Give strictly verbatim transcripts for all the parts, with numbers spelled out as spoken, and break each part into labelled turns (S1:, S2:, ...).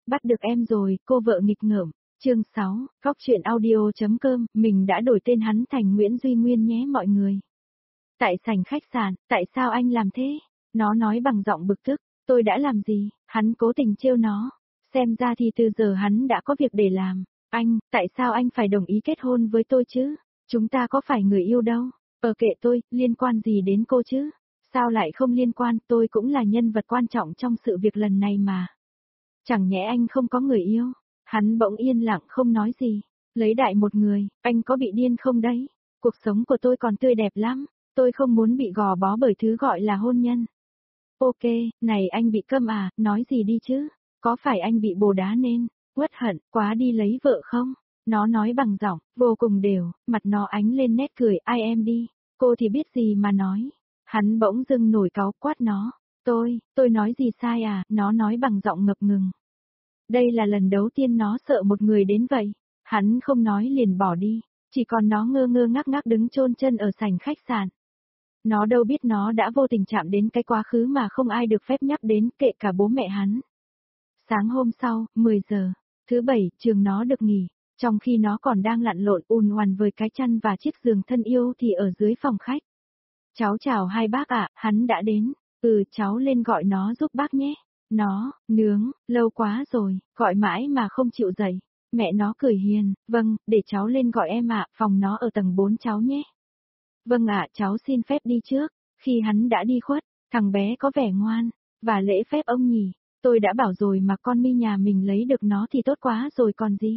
S1: Bắt được em rồi, cô vợ nghịch ngợm. Chương sáu, Góc truyện audio.com, mình đã đổi tên hắn thành Nguyễn Duy Nguyên nhé mọi người. Tại sảnh khách sạn, tại sao anh làm thế? Nó nói bằng giọng bực tức, tôi đã làm gì? Hắn cố tình trêu nó. Xem ra thì từ giờ hắn đã có việc để làm. Anh, tại sao anh phải đồng ý kết hôn với tôi chứ? Chúng ta có phải người yêu đâu? Ờ kệ tôi, liên quan gì đến cô chứ? Sao lại không liên quan, tôi cũng là nhân vật quan trọng trong sự việc lần này mà. Chẳng nhẽ anh không có người yêu? Hắn bỗng yên lặng không nói gì. Lấy đại một người, anh có bị điên không đấy? Cuộc sống của tôi còn tươi đẹp lắm, tôi không muốn bị gò bó bởi thứ gọi là hôn nhân. Ok, này anh bị câm à, nói gì đi chứ? Có phải anh bị bồ đá nên, uất hận, quá đi lấy vợ không? Nó nói bằng giọng, vô cùng đều, mặt nó ánh lên nét cười, ai em đi, cô thì biết gì mà nói. Hắn bỗng dưng nổi cáu quát nó, tôi, tôi nói gì sai à, nó nói bằng giọng ngập ngừng. Đây là lần đầu tiên nó sợ một người đến vậy. Hắn không nói liền bỏ đi, chỉ còn nó ngơ ngơ ngác ngác đứng chôn chân ở sảnh khách sạn. Nó đâu biết nó đã vô tình chạm đến cái quá khứ mà không ai được phép nhắc đến, kệ cả bố mẹ hắn. Sáng hôm sau, mười giờ, thứ bảy, trường nó được nghỉ, trong khi nó còn đang lặn lộn ùn oằn với cái chăn và chiếc giường thân yêu thì ở dưới phòng khách. Cháu chào hai bác ạ, hắn đã đến. Ừ, cháu lên gọi nó giúp bác nhé. Nó, nướng, lâu quá rồi, gọi mãi mà không chịu dậy. Mẹ nó cười hiền, vâng, để cháu lên gọi em ạ, phòng nó ở tầng bốn cháu nhé. Vâng ạ, cháu xin phép đi trước. Khi hắn đã đi khuất, thằng bé có vẻ ngoan, và lễ phép ông nhỉ. Tôi đã bảo rồi mà con Mi nhà mình lấy được nó thì tốt quá rồi còn gì.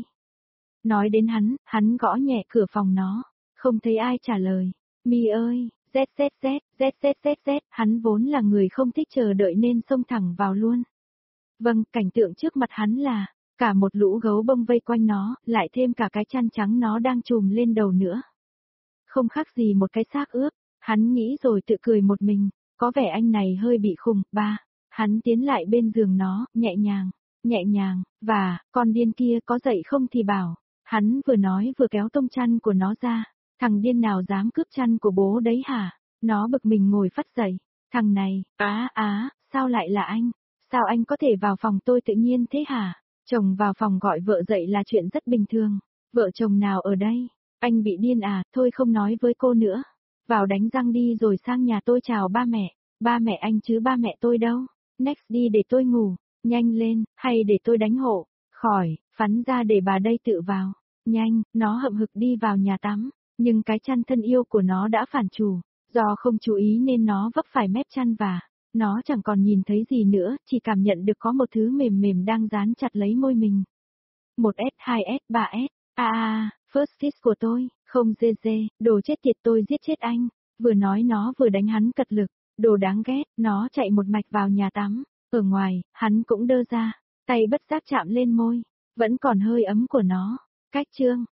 S1: Nói đến hắn, hắn gõ nhẹ cửa phòng nó, không thấy ai trả lời. Mi ơi, Z Z Z, Z Z Z Z, hắn vốn là người không thích chờ đợi nên xông thẳng vào luôn. Vâng, cảnh tượng trước mặt hắn là, cả một lũ gấu bông vây quanh nó, lại thêm cả cái chăn trắng nó đang trùm lên đầu nữa. Không khác gì một cái xác ướp, hắn nghĩ rồi tự cười một mình, có vẻ anh này hơi bị khùng, ba. Hắn tiến lại bên giường nó, nhẹ nhàng, nhẹ nhàng, và, con điên kia có dậy không thì bảo. Hắn vừa nói vừa kéo tông chăn của nó ra. Thằng điên nào dám cướp chăn của bố đấy hả? Nó bực mình ngồi phắt dậy. Thằng này, á á, sao lại là anh? Sao anh có thể vào phòng tôi tự nhiên thế hả? Chồng vào phòng gọi vợ dậy là chuyện rất bình thường. Vợ chồng nào ở đây? Anh bị điên à, thôi không nói với cô nữa. Vào đánh răng đi rồi sang nhà tôi chào ba mẹ. Ba mẹ anh chứ ba mẹ tôi đâu? Next đi để tôi ngủ. Nhanh lên, hay để tôi đánh hộ. Khỏi, phắn ra để bà đây tự vào. Nhanh, nó hậm hực đi vào nhà tắm. Nhưng cái chăn thân yêu của nó đã phản chủ, do không chú ý nên nó vấp phải mép chăn và nó chẳng còn nhìn thấy gì nữa, chỉ cảm nhận được có một thứ mềm mềm đang dán chặt lấy môi mình. một S, hai S, ba S, a a, first kiss của tôi, không dê dê, đồ chết tiệt tôi giết chết anh, vừa nói nó vừa đánh hắn cật lực, đồ đáng ghét, nó chạy một mạch vào nhà tắm, ở ngoài, hắn cũng đơ ra, tay bất giác chạm lên môi, vẫn còn hơi ấm của nó, cách chương.